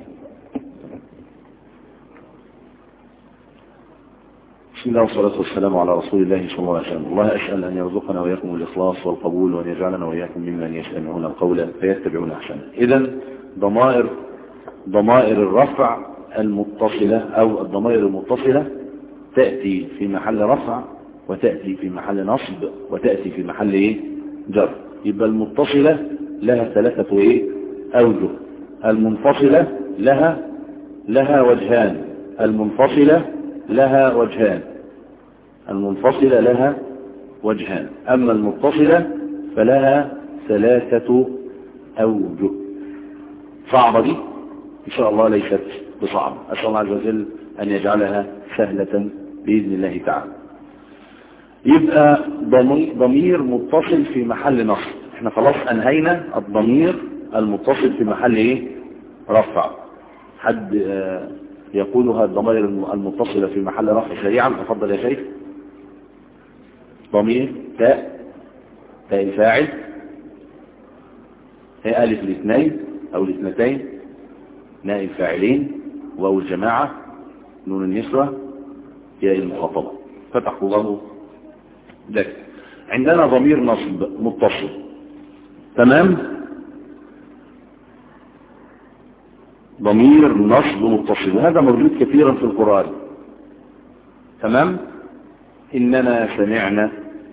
بسم الله والصلاة والسلام على رسول الله صلى الله عليه وسلم. الله أسأل أن يرزقنا وإياكم الإخلاص والقبول، وأن يجعلنا وإياكم ممن يستمعون القول فيتبعون أحسنه. إذن ضمائر ضمائر الرفع المتصلة أو الضمائر المتصلة تأتي في محل رفع، وتأتي في محل نصب، وتأتي في محل إيه؟ جر. يبقى المتصلة لها ثلاثة إيه؟ أوجه. المنفصلة لها لها وجهان. المنفصلة لها وجهان. المنفصلة لها وجهان، أما المتصلة فلها ثلاثة أوجه. صعبة دي؟ إن شاء الله ليست بصعبة. أسأل الله عز وجل أن يجعلها سهلة بإذن الله تعالى. يبقى ضمير متصل في محل نصب. احنا خلاص أنهينا الضمير المتصل في محل ايه؟ رفع. حد يقولها الضمير المتصلة في محل رفع سريعا؟ تفضل يا شيخ. ضمير تاء، تاء الفاعل، هي ألف الاثنين أو الاثنتين، ناء الفاعلين، واو الجماعة، نون النسوة، ياء المخاطبة. فتح الله لك. عندنا ضمير نصب متصل. تمام؟ ضمير نصب متصل، وهذا موجود كثيرا في القرآن. تمام؟ إننا سمعنا،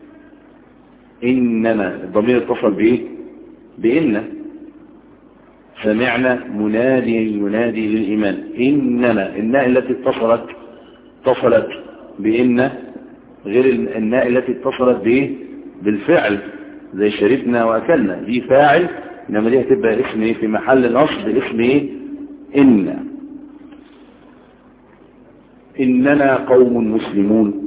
إننا الضمير اتصل بإيه؟ بإن. سمعنا منادي ينادي للإيمان. إننا الناء التي اتصلت اتصلت بإن غير الناء التي اتصلت بإيه؟ بالفعل، زي شربنا وأكلنا، دي فاعل، إنما دي هتبقى اسم إيه؟ في محل نصب اسم إيه؟ إن. إننا قوم مسلمون.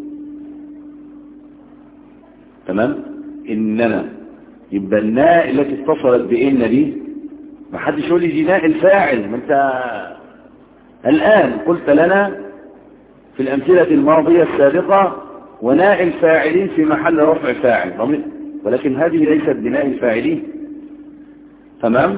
تمام؟ إننا يبقى الناء التي اتصلت بإن دي، ما حدش يقول لي دي ناء الفاعل، ما انت الآن قلت لنا في الأمثلة الماضية السابقة وناء الفاعلين في محل رفع فاعل، ولكن هذه ليست بناء الفاعلين. تمام؟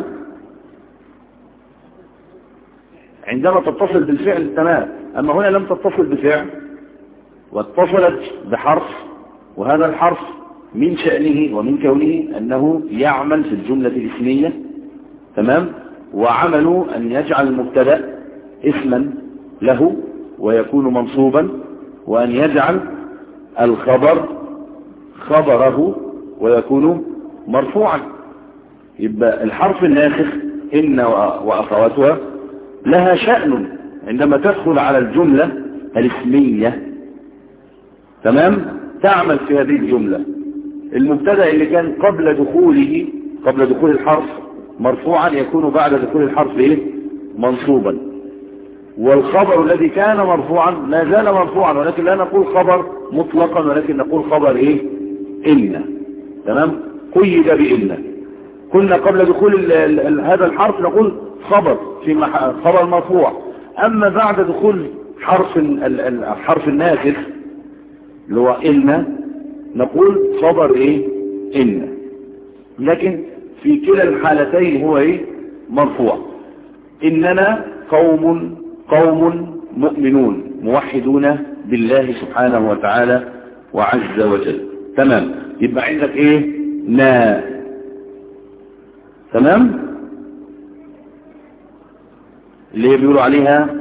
عندما تتصل بالفعل تمام، أما هنا لم تتصل بفعل واتصلت بحرف، وهذا الحرف من شأنه ومن كونه أنه يعمل في الجملة الاسمية. تمام؟ وعملوا أن يجعل المبتدأ اسما له ويكون منصوبا، وأن يجعل الخبر خبره ويكون مرفوعا. يبقى الحرف الناسخ إن وأخواتها لها شأن عندما تدخل على الجملة الاسمية. تمام؟ تعمل في هذه الجملة. المبتدأ اللي كان قبل دخوله قبل دخول الحرف مرفوعا يكون بعد دخول الحرف ايه؟ منصوبا. والخبر الذي كان مرفوعا لا زال مرفوعا، ولكن لا نقول خبر مطلقا، ولكن نقول خبر ايه؟ إن. تمام؟ قيد بإن. كنا قبل دخول ال ال ال هذا الحرف نقول خبر في خبر مرفوع، أما بعد دخول حرف الحرف الناسخ اللي هو إن نقول خبر إيه؟ إن. لكن في كلا الحالتين هو إيه؟ مرفوع. إننا قوم قوم مؤمنون موحدون بالله سبحانه وتعالى وعز وجل. تمام؟ يبقى عندك إيه؟ نا. تمام؟ اللي هي بيقولوا عليها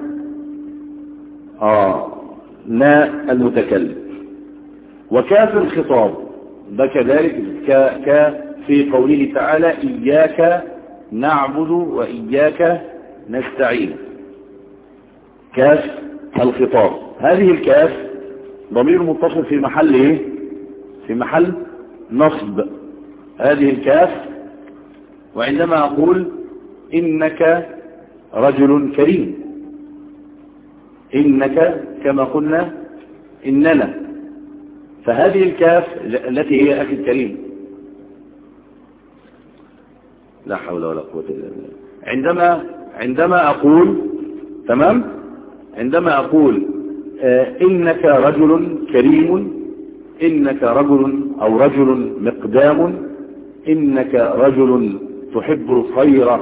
آه نا المتكلم. وكاف الخطاب ده كذلك ك ك في قوله تعالى إياك نعبد وإياك نستعين. كاف الخطاب، هذه الكاف ضمير متصل في محل ايه؟ في محل نصب. هذه الكاف. وعندما أقول إنك رجل كريم، إنك كما قلنا إننا، فهذه الكاف التي هي أخي الكريم. لا حول ولا قوة إلا بالله. عندما عندما أقول تمام عندما أقول آه إنك رجل كريم، إنك رجل أو رجل مقدام، إنك رجل تحب الخير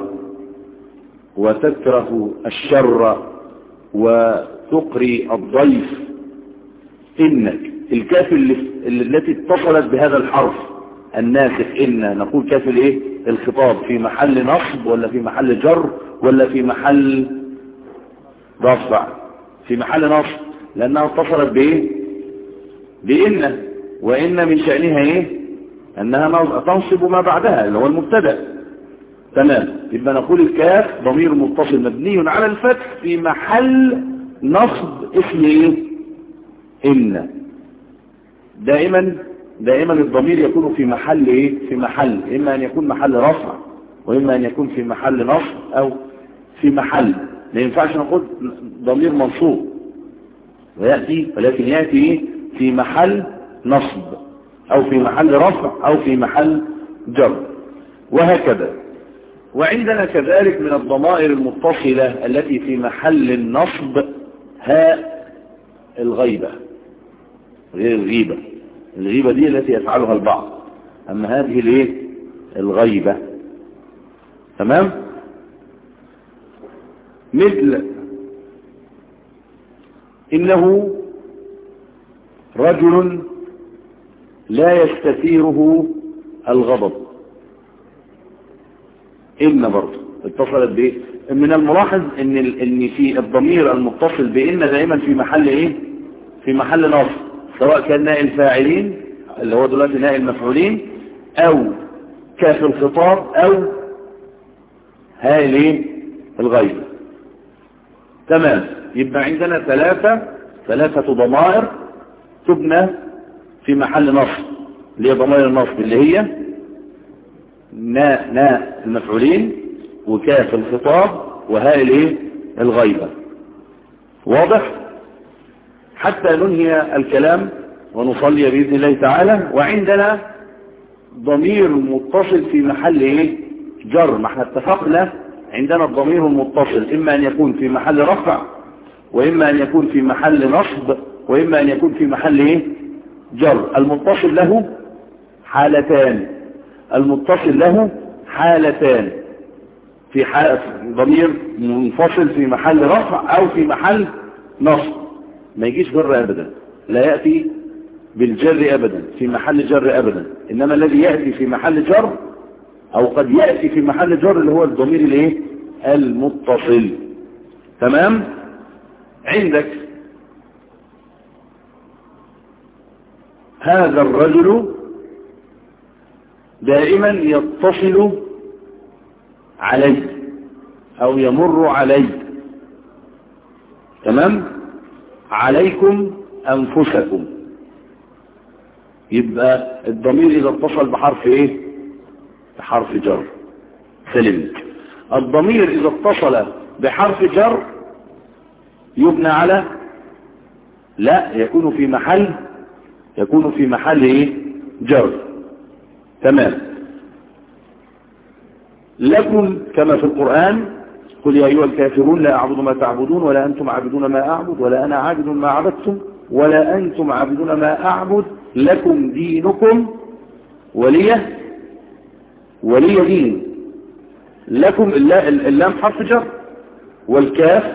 وتكره الشر وتقري الضيف. إنك الكاف التي اتصلت بهذا الحرف الناسخ إن نقول كاف الايه؟ الخطاب في محل نصب ولا في محل جر ولا في محل رفع؟ في محل نصب، لأنها اتصلت بايه؟ بإن، وإن من شأنها ايه؟ أنها تنصب ما بعدها اللي هو المبتدأ. تمام؟ يبقى نقول الكاف ضمير متصل مبني على الفتح في محل نصب اسم ايه؟ إن. دائما دائما الضمير يكون في محل ايه في محل اما ان يكون محل رفع واما ان يكون في محل نصب او في محل. ما ينفعش نقول ضمير منصوب ويأتي، ولكن يأتي في محل نصب او في محل رفع او في محل جر وهكذا. وعندنا كذلك من الضمائر المتصلة التي في محل النصب هاء الغيبة غير الغيبة. الغيبة دي التي يفعلها البعض، أما هذه الايه الغيبة. تمام. مثل إنه رجل لا يستثيره الغضب. إن برضه اتصلت بإيه؟ من الملاحظ إن إن في الضمير المتصل بإن دائما في محل إيه؟ في محل نصب، سواء كان نائب الفاعلين اللي هو دلوقتي نائب المفعولين أو كاف الخطاب أو هاء الإيه؟ الغيبة. تمام. يبقى عندنا ثلاثة ثلاثة ضمائر تبنى في محل نصب، اللي هي ضمائر النصب اللي هي ناء ناء المفعولين وكاف الخطاب وهاء الايه الغيبة. واضح؟ حتى ننهي الكلام ونصلي بإذن الله تعالى. وعندنا ضمير متصل في محل ايه جر. ما احنا اتفقنا عندنا الضمير المتصل اما ان يكون في محل رفع واما ان يكون في محل نصب واما ان يكون في محل ايه جر. المتصل له حالتان المتصل له حالتان في حالة ضمير منفصل في محل رفع او في محل نصب. ما يجيش جر ابدا، لا يأتي بالجر ابدا في محل جر ابدا، انما الذي يأتي في محل جر او قد يأتي في محل جر اللي هو الضمير الايه المتصل. تمام. عندك هذا الرجل دائما يتصل علي او يمر علي. تمام. عليكم انفسكم. يبقى الضمير اذا اتصل بحرف ايه بحرف جر سلمت. الضمير اذا اتصل بحرف جر يبنى على لا يكون في محل يكون في محل ايه جر. تمام. لكم كما في القرآن قل يا أيها الكافرون لا أعبد ما تعبدون ولا أنتم عابدون ما أعبد ولا أنا عابد ما عبدتم ولا أنتم عابدون ما أعبد لكم دينكم ولي ولي دين. لكم اللام حرف جر والكاف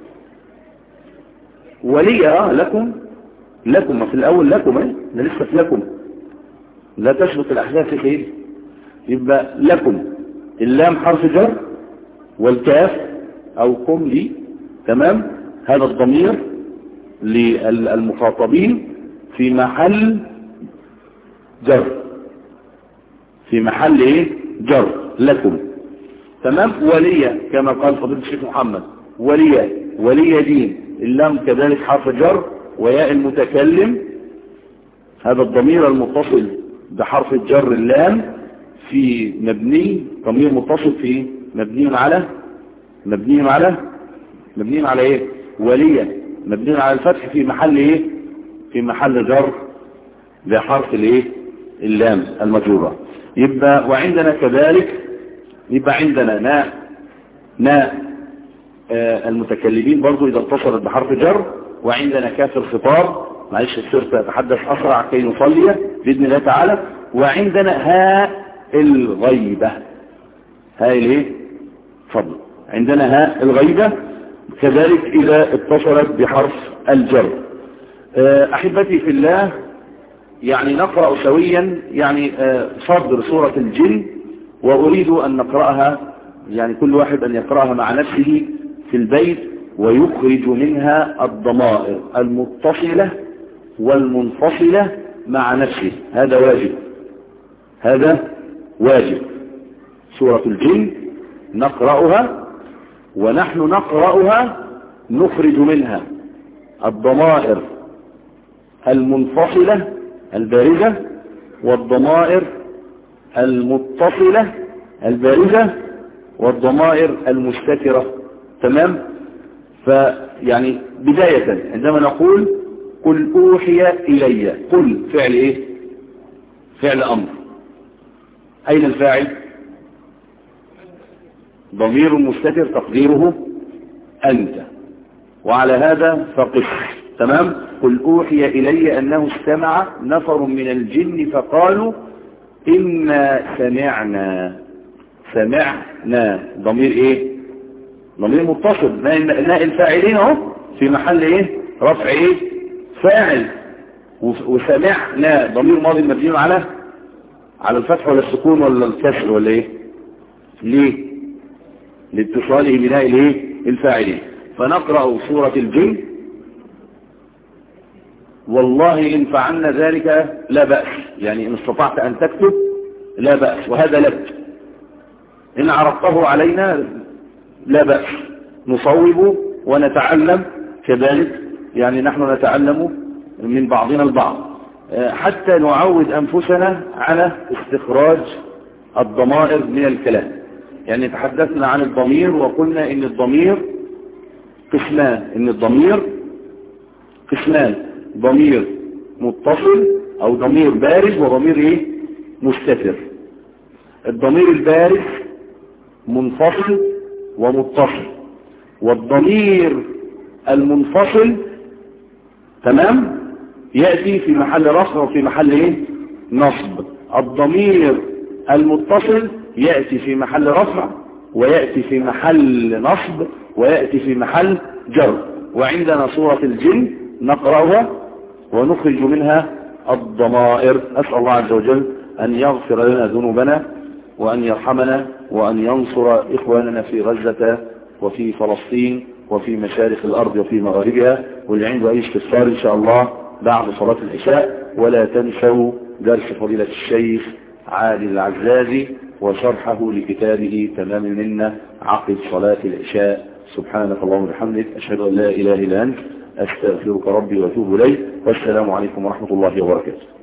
ولي اه لكم لكم في الأول لكم ايه ده لسه في لكم لا تشبط الأحداث في خير. يبقى لكم اللام حرف جر والكاف أو قم لي. تمام. هذا الضمير للمخاطبين في محل جر في محل ايه جر لكم. تمام. ولي كما قال فضيلة الشيخ محمد ولي ولي دين. اللام كذلك حرف جر وياء المتكلم. هذا الضمير المتصل بحرف الجر اللام في مبني ضمير متصل في مبني على مبني على مبني على ايه ولي مبني على الفتح في محل ايه في محل جر بحرف الايه اللام المجرورة. يبقى وعندنا كذلك يبقى عندنا ناء ناء آه المتكلمين برضو اذا اتصلت بحرف جر. وعندنا كاف الخطاب معلش السيرة اتحدث اسرع كي نصلي باذن الله تعالى. وعندنا هاء الغيبة هاء الايه فضل. عندنا هاء الغيبة كذلك اذا اتصلت بحرف الجر. آه احبتي في الله، يعني نقرأ سويا يعني آه صدر سورة الجن، واريد ان نقرأها يعني كل واحد ان يقرأها مع نفسه في البيت ويخرج منها الضمائر المتصلة والمنفصلة مع نفسه. هذا واجب هذا واجب. سورة الجن نقرأها ونحن نقرأها نخرج منها الضمائر المنفصلة البارزة والضمائر المتصلة البارزة والضمائر المستترة. تمام؟ فيعني بداية عندما نقول قل أوحي إلي، قل فعل إيه؟ فعل أمر. أين الفاعل؟ ضمير مستتر تقديره أنت، وعلى هذا فقس. تمام؟ قل أوحي إلي أنه استمع نفر من الجن فقالوا إنا سمعنا. سمعنا ضمير إيه؟ ضمير متصل، ناء الفاعلين اهو في محل إيه؟ رفع إيه؟ فاعل. وسمعنا ضمير ماضي مبني على على الفتح ولا السكون ولا الكسر ولا إيه؟ ليه؟ لاتصاله بناء الإيه؟ الفاعلين. فنقرأ سورة الجن والله إن فعلنا ذلك لا بأس، يعني إن استطعت أن تكتب لا بأس، وهذا لك. إن عرضته علينا لا بأس، نصوب ونتعلم كذلك، يعني نحن نتعلم من بعضنا البعض حتى نعود أنفسنا على استخراج الضمائر من الكلام. يعني تحدثنا عن الضمير وقلنا إن الضمير قسمان، إن الضمير قسمان، ضمير متصل أو ضمير بارز وضمير إيه؟ مستتر. الضمير البارز منفصل ومتصل، والضمير المنفصل تمام يأتي في محل رفع وفي محل إيه؟ نصب. الضمير المتصل يأتي في محل رفع ويأتي في محل نصب ويأتي في محل جر. وعندنا سورة الجن نقرأها ونخرج منها الضمائر. أسأل الله عز وجل أن يغفر لنا ذنوبنا وأن يرحمنا وأن ينصر إخواننا في غزة وفي فلسطين وفي مشارق الأرض وفي مغاربها. واللي عنده أي استفسار إن شاء الله بعد صلاة العشاء. ولا تنسوا درس فضيلة الشيخ عادل العزازي وشرحه لكتابه تمام المنة عقب صلاة العشاء. سبحانك اللهم وبحمدك، أشهد أن لا إله إلا أنت، أستغفرك ربي وأتوب إليك، والسلام عليكم ورحمة الله وبركاته.